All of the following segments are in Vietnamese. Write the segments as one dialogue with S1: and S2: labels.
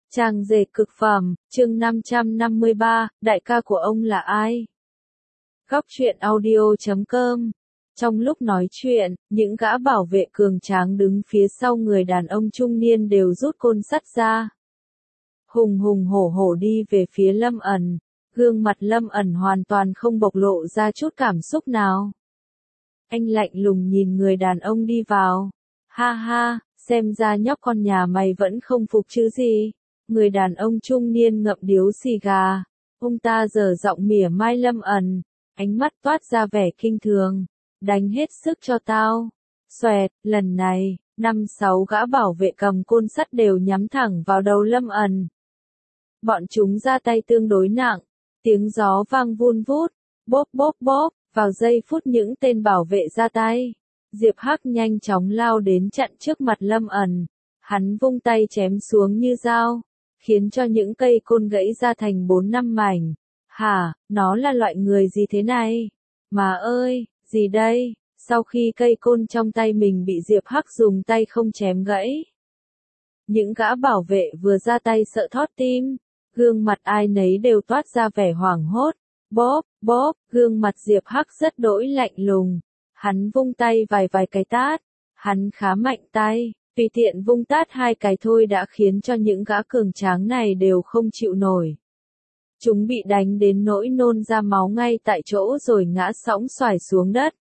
S1: Trang dệt cực phẩm, chương 553, đại ca của ông là ai? Góc truyện audio.com. Trong lúc nói chuyện, những gã bảo vệ cường tráng đứng phía sau người đàn ông trung niên đều rút côn sắt ra. Hùng hùng hổ hổ đi về phía Lâm ẩn, gương mặt Lâm ẩn hoàn toàn không bộc lộ ra chút cảm xúc nào. Anh lạnh lùng nhìn người đàn ông đi vào. Ha ha, xem ra nhóc con nhà mày vẫn không phục chứ gì. Người đàn ông trung niên ngậm điếu xì gà. Ông ta giở giọng mỉa mai Lâm ẩn, ánh mắt toát ra vẻ kinh thường. Đánh hết sức cho tao. Xoẹt, lần này, 5-6 gã bảo vệ cầm côn sắt đều nhắm thẳng vào đầu Lâm ẩn. Bọn chúng ra tay tương đối nặng. Tiếng gió vang vun vút, bốp bốp bốp. Vào giây phút những tên bảo vệ ra tay, Diệp Hắc nhanh chóng lao đến chặn trước mặt Lâm ẩn. Hắn vung tay chém xuống như dao, khiến cho những cây côn gãy ra thành 4-5 mảnh. Hả, nó là loại người gì thế này? Mà ơi, gì đây? Sau khi cây côn trong tay mình bị Diệp Hắc dùng tay không chém gãy, những gã bảo vệ vừa ra tay sợ thót tim, gương mặt ai nấy đều toát ra vẻ hoảng hốt. Bóp, bóp, gương mặt Diệp Hắc rất đỗi lạnh lùng. Hắn vung tay vài cái tát. Hắn khá mạnh tay, tùy tiện vung tát 2 cái thôi đã khiến cho những gã cường tráng này đều không chịu nổi. Chúng bị đánh đến nỗi nôn ra máu ngay tại chỗ rồi ngã sõng xoài xuống đất.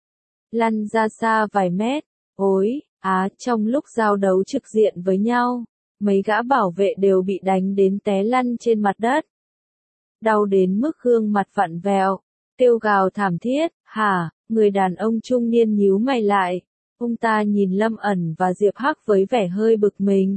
S1: Lăn ra xa vài mét. Ối, trong lúc giao đấu trực diện với nhau, mấy gã bảo vệ đều bị đánh đến té lăn trên mặt đất. Đau đến mức gương mặt vặn vẹo, kêu gào thảm thiết. Hả, người đàn ông trung niên nhíu mày lại. Ông ta nhìn Lâm ẩn và Diệp Hắc với vẻ hơi bực mình.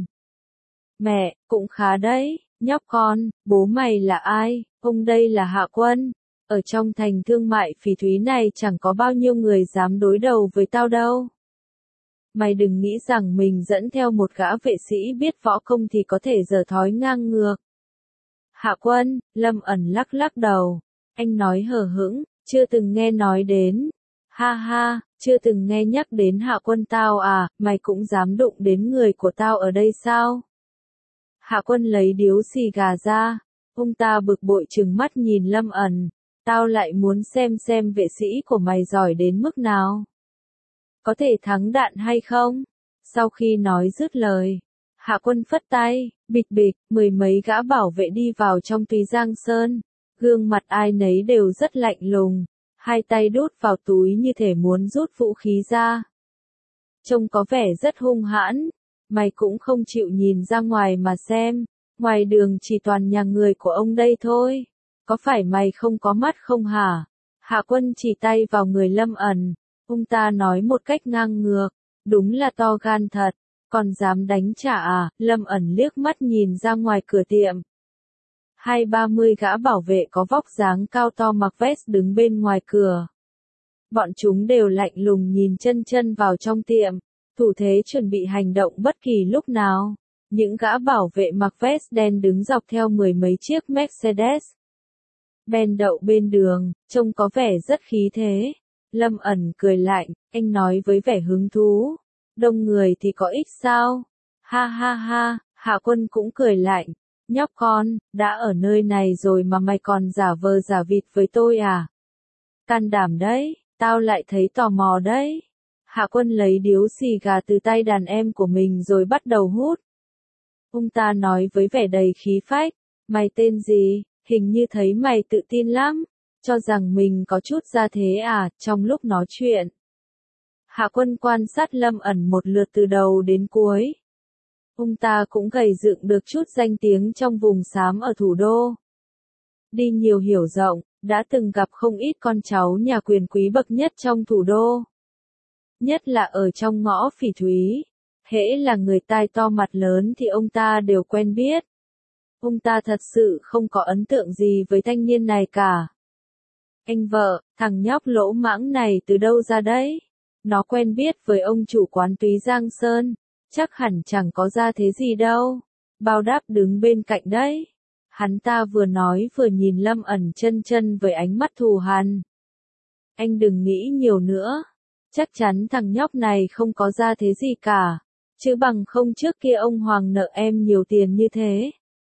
S1: Mẹ, cũng khá đấy, nhóc con, bố mày là ai? Ông đây là Hạ Quân. Ở trong thành thương mại phỉ thúy này chẳng có bao nhiêu người dám đối đầu với tao đâu. Mày đừng nghĩ rằng mình dẫn theo một gã vệ sĩ biết võ công thì có thể giở thói ngang ngược. Hạ Quân, Lâm ẩn lắc lắc đầu. Anh nói hờ hững, chưa từng nghe nói đến. Ha ha, chưa từng nghe nhắc đến Hạ Quân tao à, mày cũng dám đụng đến người của tao ở đây sao? Hạ Quân lấy điếu xì gà ra. Ông ta bực bội trừng mắt nhìn Lâm ẩn. Tao lại muốn xem vệ sĩ của mày giỏi đến mức nào. Có thể thắng đạn hay không? Sau khi nói dứt lời, Hạ Quân phất tay, bịch bịch, 10 mấy gã bảo vệ đi vào trong Túy Giang Sơn. Gương mặt ai nấy đều rất lạnh lùng, 2 tay đút vào túi như thể muốn rút vũ khí ra. Trông có vẻ rất hung hãn. Mày cũng không chịu nhìn ra ngoài mà xem, ngoài đường chỉ toàn nhà người của ông đây thôi. Có phải mày không có mắt không hả? Hạ Quân chỉ tay vào người Lâm ẩn. Ông ta nói một cách ngang ngược, đúng là to gan thật. Còn dám đánh trả à? Lâm ẩn liếc mắt nhìn ra ngoài cửa tiệm. 20-30 gã bảo vệ có vóc dáng cao to mặc vest đứng bên ngoài cửa. Bọn chúng đều lạnh lùng nhìn chân vào trong tiệm, thủ thế chuẩn bị hành động bất kỳ lúc nào. Những gã bảo vệ mặc vest đen đứng dọc theo 10 mấy chiếc Mercedes Benz đậu bên đường, trông có vẻ rất khí thế. Lâm ẩn cười lạnh, anh nói với vẻ hứng thú. Đông người thì có ích sao? Ha ha ha, Hạ Quân cũng cười lạnh. Nhóc con, đã ở nơi này rồi mà mày còn giả vờ giả vịt với tôi à? Can đảm đấy, tao lại thấy tò mò đấy. Hạ Quân lấy điếu xì gà từ tay đàn em của mình rồi bắt đầu hút. Ông ta nói với vẻ đầy khí phách. Mày tên gì? Hình như thấy mày tự tin lắm. Cho rằng mình có chút ra thế à? Trong lúc nói chuyện, Hạ Quân quan sát Lâm ẩn một lượt từ đầu đến cuối. Ông ta cũng gầy dựng được chút danh tiếng trong vùng xám ở thủ đô. Đi nhiều hiểu rộng, đã từng gặp không ít con cháu nhà quyền quý bậc nhất trong thủ đô. Nhất là ở trong ngõ phỉ thúy, hễ là người tai to mặt lớn thì ông ta đều quen biết. Ông ta thật sự không có ấn tượng gì với thanh niên này cả. Anh vợ, thằng nhóc lỗ mãng này từ đâu ra đấy? Nó quen biết với ông chủ quán Túy Giang Sơn, chắc hẳn chẳng có ra thế gì đâu. Bao Đáp đứng bên cạnh đấy. Hắn ta vừa nói vừa nhìn Lâm ẩn chân với ánh mắt thù hằn. Anh đừng nghĩ nhiều nữa. Chắc chắn thằng nhóc này không có ra thế gì cả. Chứ bằng không trước kia ông Hoàng nợ em nhiều tiền như thế.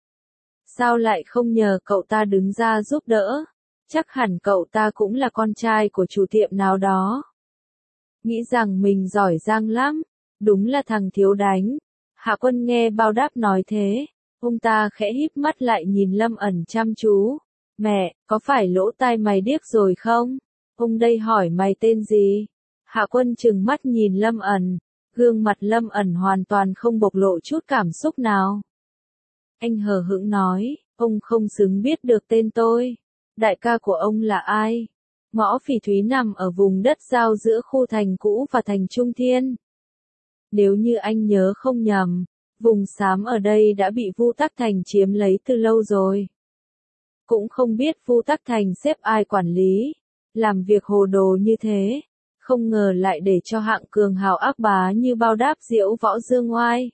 S1: Sao lại không nhờ cậu ta đứng ra giúp đỡ? Chắc hẳn cậu ta cũng là con trai của chủ tiệm nào đó. Nghĩ rằng mình giỏi giang lắm, đúng là thằng thiếu đánh. Hạ Quân nghe Bao Đáp nói thế, ông ta khẽ híp mắt lại nhìn Lâm Ẩn chăm chú. Mẹ, có phải lỗ tai mày điếc rồi không? Ông đây hỏi mày tên gì? Hạ Quân trừng mắt nhìn Lâm Ẩn, gương mặt Lâm Ẩn hoàn toàn không bộc lộ chút cảm xúc nào. Anh hờ hững nói, ông không xứng biết được tên tôi. Đại ca của ông là ai? Ngõ Phỉ Thúy nằm ở vùng đất giao giữa khu thành cũ và thành Trung Thiên. Nếu như anh nhớ không nhầm, vùng xám ở đây đã bị Vu Tắc Thành chiếm lấy từ lâu rồi. Cũng không biết Vu Tắc Thành xếp ai quản lý, làm việc hồ đồ như thế, không ngờ lại để cho hạng cường hào ác bá như Bao Đáp diễu võ dương oai.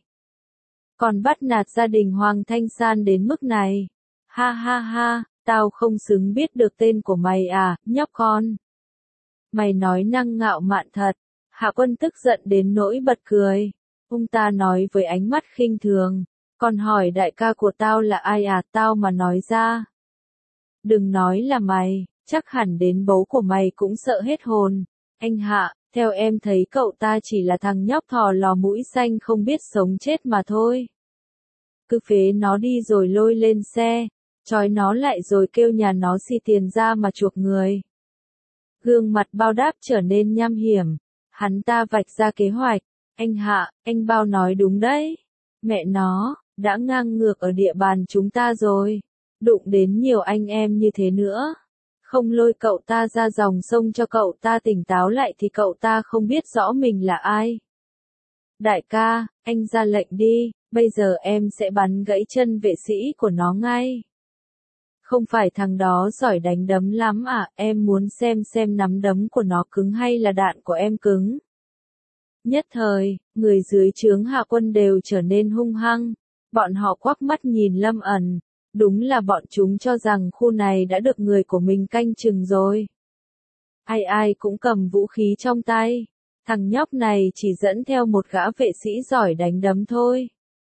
S1: Còn bắt nạt gia đình Hoàng Thanh San đến mức này. Ha ha ha, tao không xứng biết được tên của mày à, nhóc con. Mày nói năng ngạo mạn thật. Hạ Quân tức giận đến nỗi bật cười. Ông ta nói với ánh mắt khinh thường. Còn hỏi đại ca của tao là ai à, tao mà nói ra. Đừng nói là mày, chắc hẳn đến bố của mày cũng sợ hết hồn. Anh Hạ, theo em thấy cậu ta chỉ là thằng nhóc thò lò mũi xanh không biết sống chết mà thôi. Cứ phế nó đi rồi lôi lên xe, trói nó lại rồi kêu nhà nó xì tiền ra mà chuộc người. Gương mặt Bao Đáp trở nên nham hiểm, hắn ta vạch ra kế hoạch. Anh Hạ, anh Bao nói đúng đấy. Mẹ nó, đã ngang ngược ở địa bàn chúng ta rồi. Đụng đến nhiều anh em như thế nữa. Không lôi cậu ta ra dòng sông cho cậu ta tỉnh táo lại thì cậu ta không biết rõ mình là ai. Đại ca, anh ra lệnh đi, bây giờ em sẽ bắn gãy chân vệ sĩ của nó ngay. Không phải thằng đó giỏi đánh đấm lắm à, em muốn xem nắm đấm của nó cứng hay là đạn của em cứng. Nhất thời, người dưới trướng Hạ Quân đều trở nên hung hăng, bọn họ quắc mắt nhìn Lâm Ẩn, đúng là bọn chúng cho rằng khu này đã được người của mình canh chừng rồi. Ai ai cũng cầm vũ khí trong tay, thằng nhóc này chỉ dẫn theo một gã vệ sĩ giỏi đánh đấm thôi.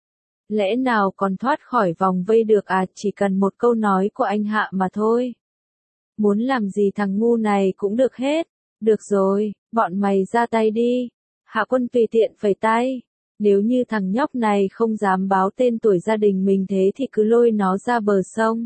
S1: Lẽ nào còn thoát khỏi vòng vây được à, chỉ cần một câu nói của anh Hạ mà thôi. Muốn làm gì thằng ngu này cũng được hết. Được rồi, bọn mày ra tay đi. Hạ Quân tùy tiện phẩy tay. Nếu như thằng nhóc này không dám báo tên tuổi gia đình mình thế thì cứ lôi nó ra bờ sông.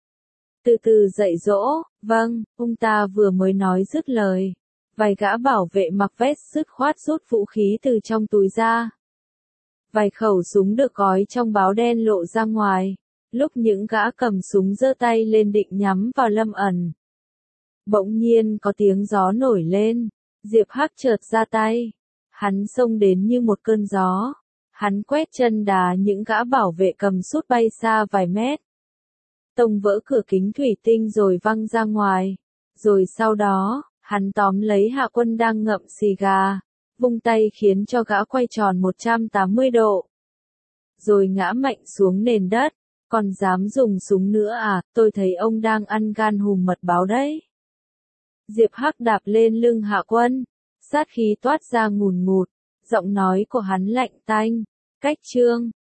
S1: Từ từ dạy dỗ, vâng, ông ta vừa mới nói dứt lời. Vài gã bảo vệ mặc vest dứt khoát rút vũ khí từ trong túi ra. Vài khẩu súng được gói trong báo đen lộ ra ngoài. Lúc những gã cầm súng giơ tay lên định nhắm vào Lâm Ẩn. Bỗng nhiên có tiếng gió nổi lên. Diệp Hắc chợt ra tay. Hắn xông đến như một cơn gió. Hắn quét chân đá những gã bảo vệ cầm sút bay xa vài mét. Tông vỡ cửa kính thủy tinh rồi văng ra ngoài. Rồi sau đó, hắn tóm lấy Hạ Quân đang ngậm xì gà. Vung tay khiến cho gã quay tròn 180 độ. Rồi ngã mạnh xuống nền đất. Còn dám dùng súng nữa à, tôi thấy ông đang ăn gan hùm mật báo đấy. Diệp Hắc đạp lên lưng Hạ Quân. Sát khí toát ra ngùn ngụt. Giọng nói của hắn lạnh tanh. Cách chương